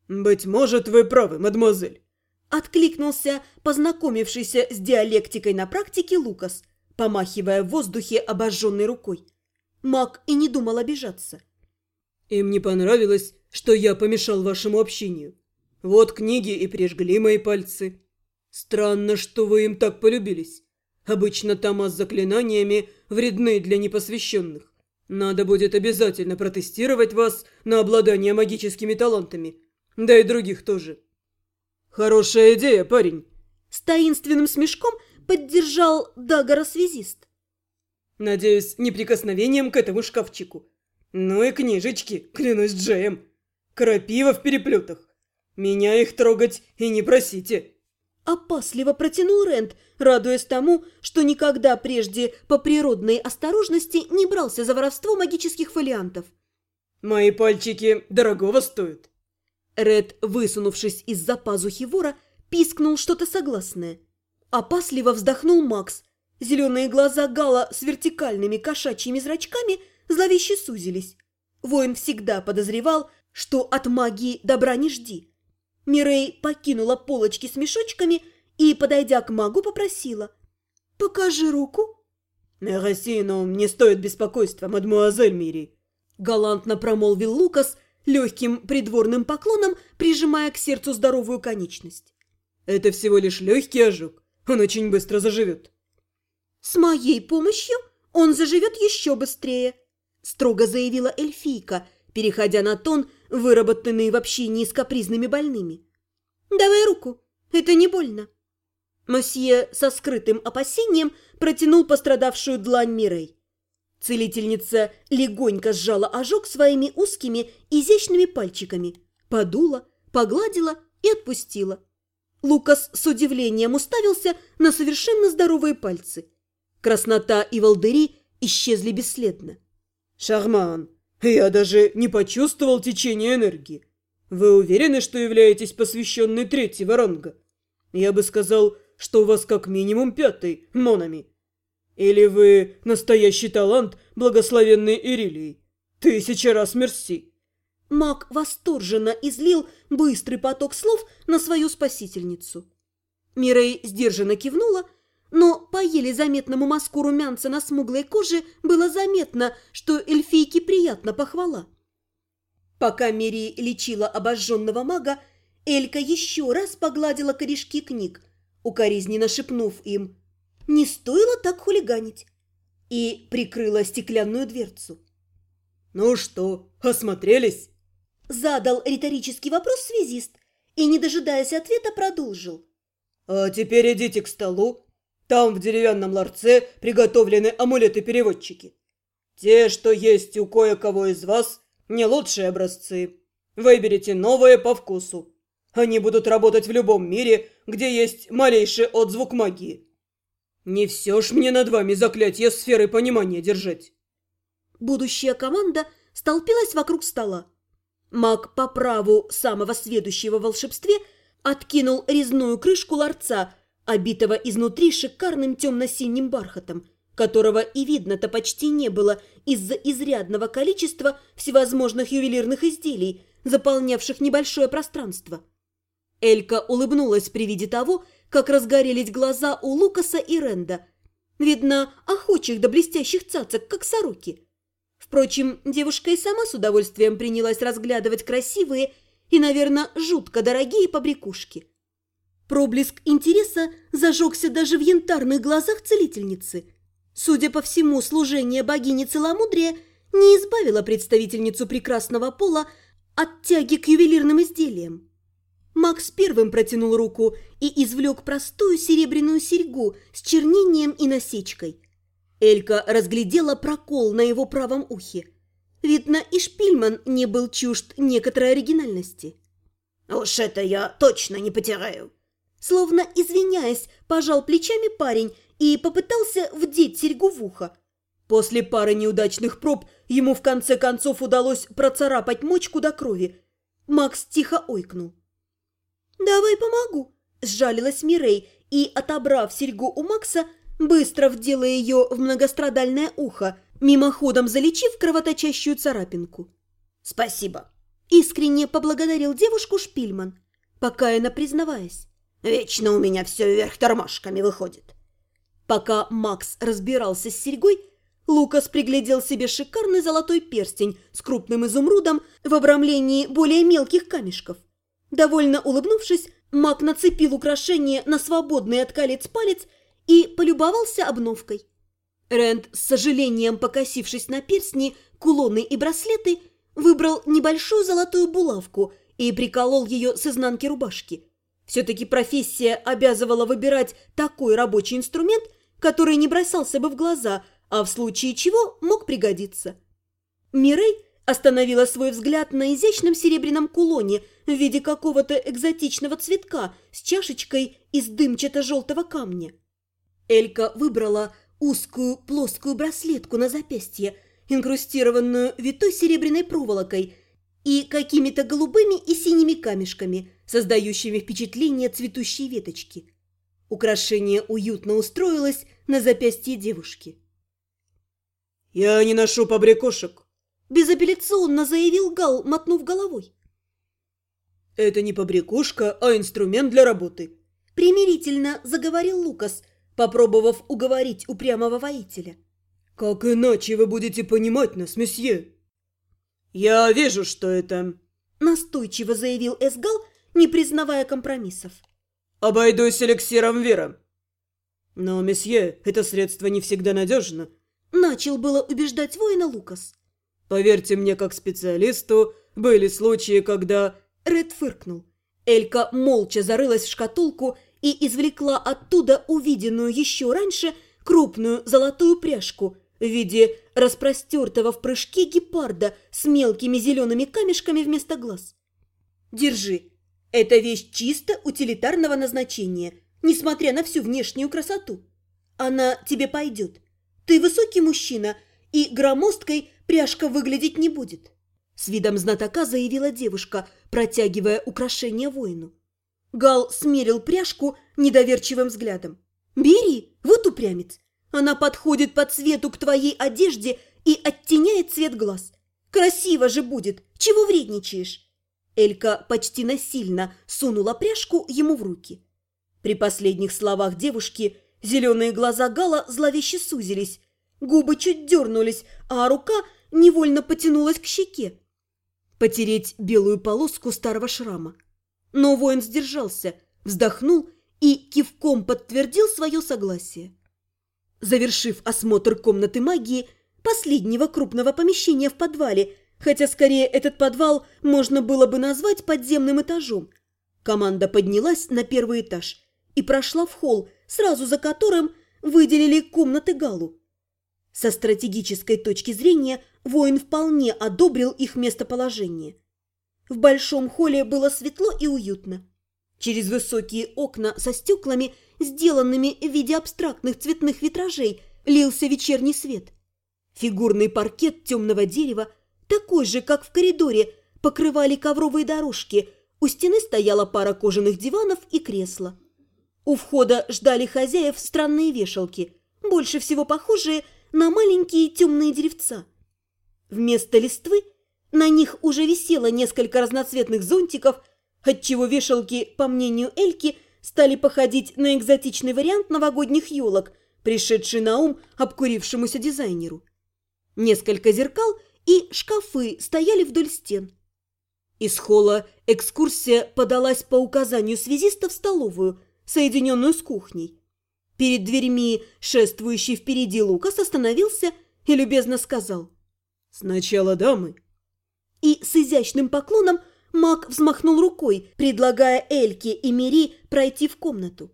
«Быть может, вы правы, мадемуазель», — откликнулся познакомившийся с диалектикой на практике Лукас, помахивая в воздухе обожженной рукой. Маг и не думал обижаться. «Им не понравилось, что я помешал вашему общению. Вот книги и прижгли мои пальцы. Странно, что вы им так полюбились. Обычно тома с заклинаниями вредны для непосвященных. Надо будет обязательно протестировать вас на обладание магическими талантами. Да и других тоже». «Хорошая идея, парень», — с таинственным смешком поддержал Дагора-связист. «Надеюсь, не прикосновением к этому шкафчику. Ну и книжечки, клянусь Джеем. Крапива в переплетах. Меня их трогать и не просите». Опасливо протянул Рент, радуясь тому, что никогда прежде по природной осторожности не брался за воровство магических фолиантов. «Мои пальчики дорогого стоят». Ред, высунувшись из-за пазухи вора, пискнул что-то согласное. Опасливо вздохнул Макс. Зеленые глаза Гала с вертикальными кошачьими зрачками зловеще сузились. Воин всегда подозревал, что от магии добра не жди. Мирей покинула полочки с мешочками и, подойдя к магу, попросила: «Покажи руку». «Мерси, но не стоит беспокойства, мадемуазель Мири», — галантно промолвил Лукас, легким придворным поклоном прижимая к сердцу здоровую конечность. «Это всего лишь легкий ожог. Он очень быстро заживет». «С моей помощью он заживет еще быстрее», — строго заявила эльфийка, переходя на тон, выработанный в общении с капризными больными. «Давай руку, это не больно». Мосье со скрытым опасением протянул пострадавшую длань Мирей. Целительница легонько сжала ожог своими узкими, изящными пальчиками, подула, погладила и отпустила. Лукас с удивлением уставился на совершенно здоровые пальцы. Краснота и волдыри исчезли бесследно. «Шарман, я даже не почувствовал течение энергии. Вы уверены, что являетесь посвященной третьего ранга? Я бы сказал, что у вас как минимум 5-й, Монами. Или вы настоящий талант, благословенный Ирилией? 1000 раз мерси!» Маг восторженно излил быстрый поток слов на свою спасительницу. Мирей сдержанно кивнула, но по еле заметному мазку румянца на смуглой коже было заметно, что эльфийке приятна похвала. Пока Мири лечила обожженного мага, Элька еще раз погладила корешки книг, укоризненно шепнув им: «Не стоило так хулиганить», и прикрыла стеклянную дверцу. «Ну что, осмотрелись?» Задал риторический вопрос связист и, не дожидаясь ответа, продолжил. «А теперь идите к столу. Там в деревянном ларце приготовлены амулеты-переводчики. Те, что есть у кое-кого из вас, не лучшие образцы. Выберите новые по вкусу. Они будут работать в любом мире, где есть малейший отзвук магии. Не все ж мне над вами заклятие сферы понимания держать». Будущая команда столпилась вокруг стола. Маг по праву самого сведущего в волшебстве откинул резную крышку ларца, обитого изнутри шикарным темно-синим бархатом, которого и видно-то почти не было из-за изрядного количества всевозможных ювелирных изделий, заполнявших небольшое пространство. Элька улыбнулась при виде того, как разгорелись глаза у Лукаса и Ренда. Видно, охочих до блестящих цацок, как сороки. Впрочем, девушка и сама с удовольствием принялась разглядывать красивые и, наверное, жутко дорогие побрякушки. Проблеск интереса зажегся даже в янтарных глазах целительницы. Судя по всему, служение богини целомудрия не избавило представительницу прекрасного пола от тяги к ювелирным изделиям. Макс первым протянул руку и извлек простую серебряную серьгу с чернением и насечкой. Элька разглядела прокол на его правом ухе. Видно, и Шпильман не был чужд некоторой оригинальности. «Уж это я точно не потеряю!» Словно извиняясь, пожал плечами парень и попытался вдеть серьгу в ухо. После пары неудачных проб ему в конце концов удалось процарапать мочку до крови. Макс тихо ойкнул. «Давай помогу», – сжалилась Мирей и, отобрав серьгу у Макса, быстро вдела ее в многострадальное ухо, мимоходом залечив кровоточащую царапинку. «Спасибо. Искренне поблагодарил девушку Шпильман, покаянно признаваясь. Вечно у меня все вверх тормашками выходит. Пока Макс разбирался с серьгой, Лукас приглядел себе шикарный золотой перстень с крупным изумрудом в обрамлении более мелких камешков. Довольно улыбнувшись, Мак нацепил украшение на свободный от колец палец и полюбовался обновкой. Рэнд, с сожалением покосившись на перстни, кулоны и браслеты, выбрал небольшую золотую булавку и приколол ее с изнанки рубашки. Все-таки профессия обязывала выбирать такой рабочий инструмент, который не бросался бы в глаза, а в случае чего мог пригодиться. Мирей остановила свой взгляд на изящном серебряном кулоне в виде какого-то экзотичного цветка с чашечкой из дымчато-желтого камня. Элька выбрала узкую плоскую браслетку на запястье, инкрустированную витой серебряной проволокой и какими-то голубыми и синими камешками, создающими впечатление цветущей веточки. Украшение уютно устроилось на запястье девушки. «Я не ношу побрякушек», – безапелляционно заявил Гал, мотнув головой. «Это не побрякушка, а инструмент для работы», – примирительно заговорил Лукас, попробовав уговорить упрямого воителя. «Как иначе вы будете понимать нас, месье?» «Я вижу, что это...» – настойчиво заявил Эсгал, не признавая компромиссов. «Обойдусь эликсиром Вера». «Но, месье, это средство не всегда надежно», – начал было убеждать воина Лукас. «Поверьте мне, как специалисту, были случаи, когда...» Ред фыркнул. Элька молча зарылась в шкатулку и извлекла оттуда увиденную еще раньше крупную золотую пряжку в виде распростертого в прыжке гепарда с мелкими зелеными камешками вместо глаз. «Держи. Эта вещь чисто утилитарного назначения, несмотря на всю внешнюю красоту. Она тебе пойдет. Ты высокий мужчина, и громоздкой пряжка выглядеть не будет», – с видом знатока заявила девушка, протягивая украшение воину. Гал смерил пряжку недоверчивым взглядом. «Бери, вот упрямец. Она подходит по цвету к твоей одежде и оттеняет цвет глаз. Красиво же будет, чего вредничаешь?» Элька почти насильно сунула пряжку ему в руки. При последних словах девушки зеленые глаза Гала зловеще сузились, губы чуть дернулись, а рука невольно потянулась к щеке потереть белую полоску старого шрама. Но воин сдержался, вздохнул и кивком подтвердил свое согласие. Завершив осмотр комнаты магии, последнего крупного помещения в подвале, хотя скорее этот подвал можно было бы назвать подземным этажом, команда поднялась на первый этаж и прошла в холл, сразу за которым выделили комнаты Галу. Со стратегической точки зрения воин вполне одобрил их местоположение. В большом холле было светло и уютно. Через высокие окна со стеклами, сделанными в виде абстрактных цветных витражей, лился вечерний свет. Фигурный паркет темного дерева, такой же, как в коридоре, покрывали ковровые дорожки, у стены стояла пара кожаных диванов и кресла. У входа ждали хозяев странные вешалки, больше всего похожие на маленькие темные деревца. Вместо листвы на них уже висело несколько разноцветных зонтиков, отчего вешалки, по мнению Эльки, стали походить на экзотичный вариант новогодних елок, пришедший на ум обкурившемуся дизайнеру. Несколько зеркал и шкафы стояли вдоль стен. Из холла экскурсия подалась по указанию связиста в столовую, соединенную с кухней. Перед дверьми шествующий впереди Лукас остановился и любезно сказал: «Сначала дамы». И с изящным поклоном маг взмахнул рукой, предлагая Эльке и Мири пройти в комнату.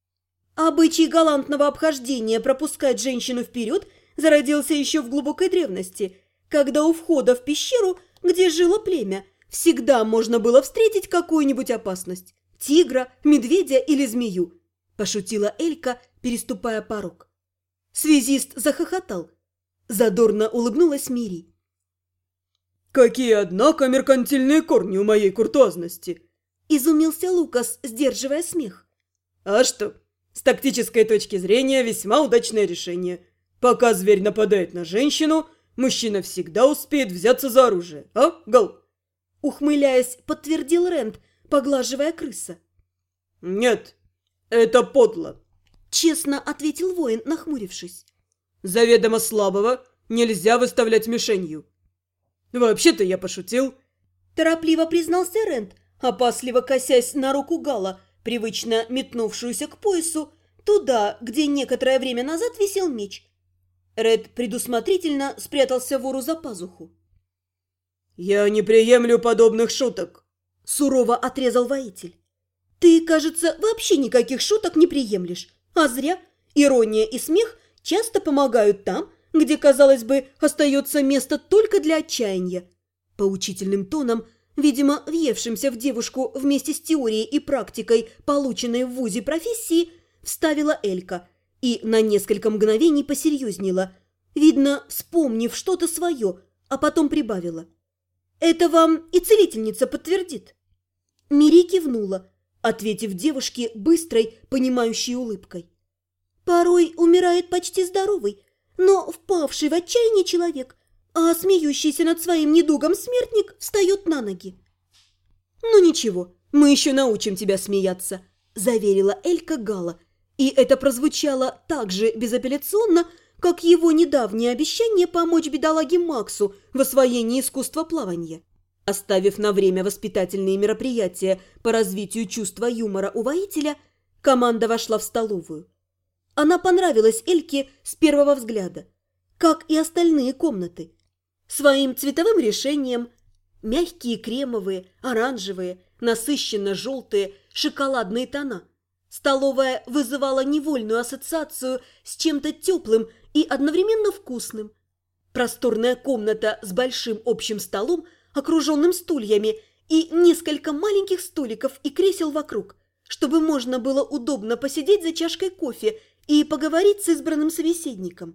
Обычай галантного обхождения пропускать женщину вперед зародился еще в глубокой древности, когда у входа в пещеру, где жило племя, всегда можно было встретить какую-нибудь опасность – тигра, медведя или змею, пошутила Элька, переступая порог. Связист захохотал. Задорно улыбнулась Мири. «Какие, однако, меркантильные корни у моей куртуазности!» Изумился Лукас, сдерживая смех. «А что? С тактической точки зрения весьма удачное решение. Пока зверь нападает на женщину, мужчина всегда успеет взяться за оружие, а, Гал?» ухмыляясь, подтвердил Рэнд, поглаживая крыса. «Нет, это подло», – честно ответил воин, нахмурившись. «Заведомо слабого нельзя выставлять мишенью». «Вообще-то я пошутил», – торопливо признался Рэнд, опасливо косясь на руку Гала, привычно метнувшуюся к поясу, туда, где некоторое время назад висел меч. Ред предусмотрительно спрятался вору за пазуху. «Я не приемлю подобных шуток», – сурово отрезал воитель. «Ты, кажется, вообще никаких шуток не приемлешь. А зря. Ирония и смех часто помогают там, где, казалось бы, остается место только для отчаяния». Поучительным тоном, видимо, въевшимся в девушку вместе с теорией и практикой, полученной в вузе профессии, вставила Элька и на несколько мгновений посерьезнела, видно, вспомнив что-то свое, а потом прибавила. «Это вам и целительница подтвердит». Мири кивнула, ответив девушке быстрой, понимающей улыбкой. «Порой умирает почти здоровый, но впавший в отчаяние человек, а смеющийся над своим недугом смертник встает на ноги». «Ну ничего, мы еще научим тебя смеяться», – заверила Элька Гала, и это прозвучало так же безапелляционно, как его недавнее обещание помочь бедолаге Максу в освоении искусства плавания. Оставив на время воспитательные мероприятия по развитию чувства юмора у воителя, команда вошла в столовую. Она понравилась Эльке с первого взгляда, как и остальные комнаты. Своим цветовым решением – мягкие кремовые, оранжевые, насыщенно-желтые, шоколадные тона. Столовая вызывала невольную ассоциацию с чем-то теплым и одновременно вкусным. Просторная комната с большим общим столом, окруженным стульями, и несколько маленьких столиков и кресел вокруг, чтобы можно было удобно посидеть за чашкой кофе и поговорить с избранным собеседником.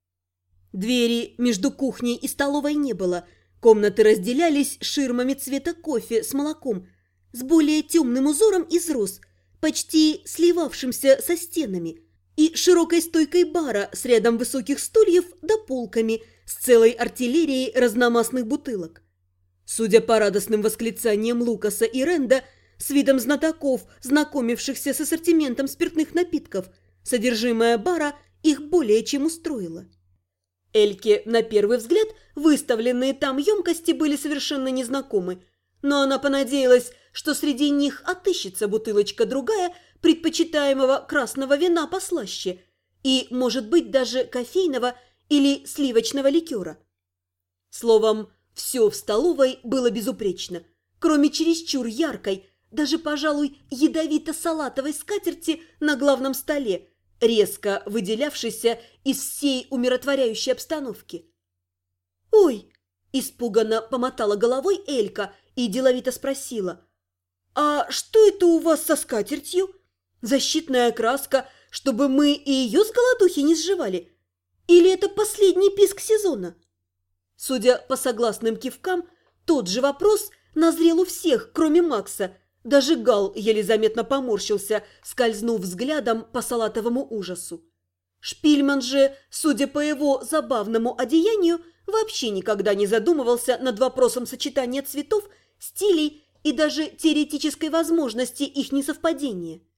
Двери между кухней и столовой не было, комнаты разделялись ширмами цвета кофе с молоком, с более темным узором из роз, почти сливавшимся со стенами, и широкой стойкой бара с рядом высоких стульев да полками с целой артиллерией разномастных бутылок. Судя по радостным восклицаниям Лукаса и Ренда, с видом знатоков, знакомившихся с ассортиментом спиртных напитков, содержимое бара их более чем устроило. Эльке, на первый взгляд, выставленные там емкости были совершенно незнакомы, но она понадеялась, что среди них отыщется бутылочка другая предпочитаемого красного вина послаще и, может быть, даже кофейного или сливочного ликера. Словом, все в столовой было безупречно, кроме чересчур яркой, даже, пожалуй, ядовито-салатовой скатерти на главном столе, резко выделявшейся из всей умиротворяющей обстановки. «Ой!» – испуганно помотала головой Элька и деловито спросила. «А что это у вас со скатертью? Защитная краска, чтобы мы и ее с голодухи не сживали? Или это последний писк сезона?» Судя по согласным кивкам, тот же вопрос назрел у всех, кроме Макса. Даже Гал еле заметно поморщился, скользнув взглядом по салатовому ужасу. Шпильман же, судя по его забавному одеянию, вообще никогда не задумывался над вопросом сочетания цветов, стилей и даже теоретической возможности их несовпадения.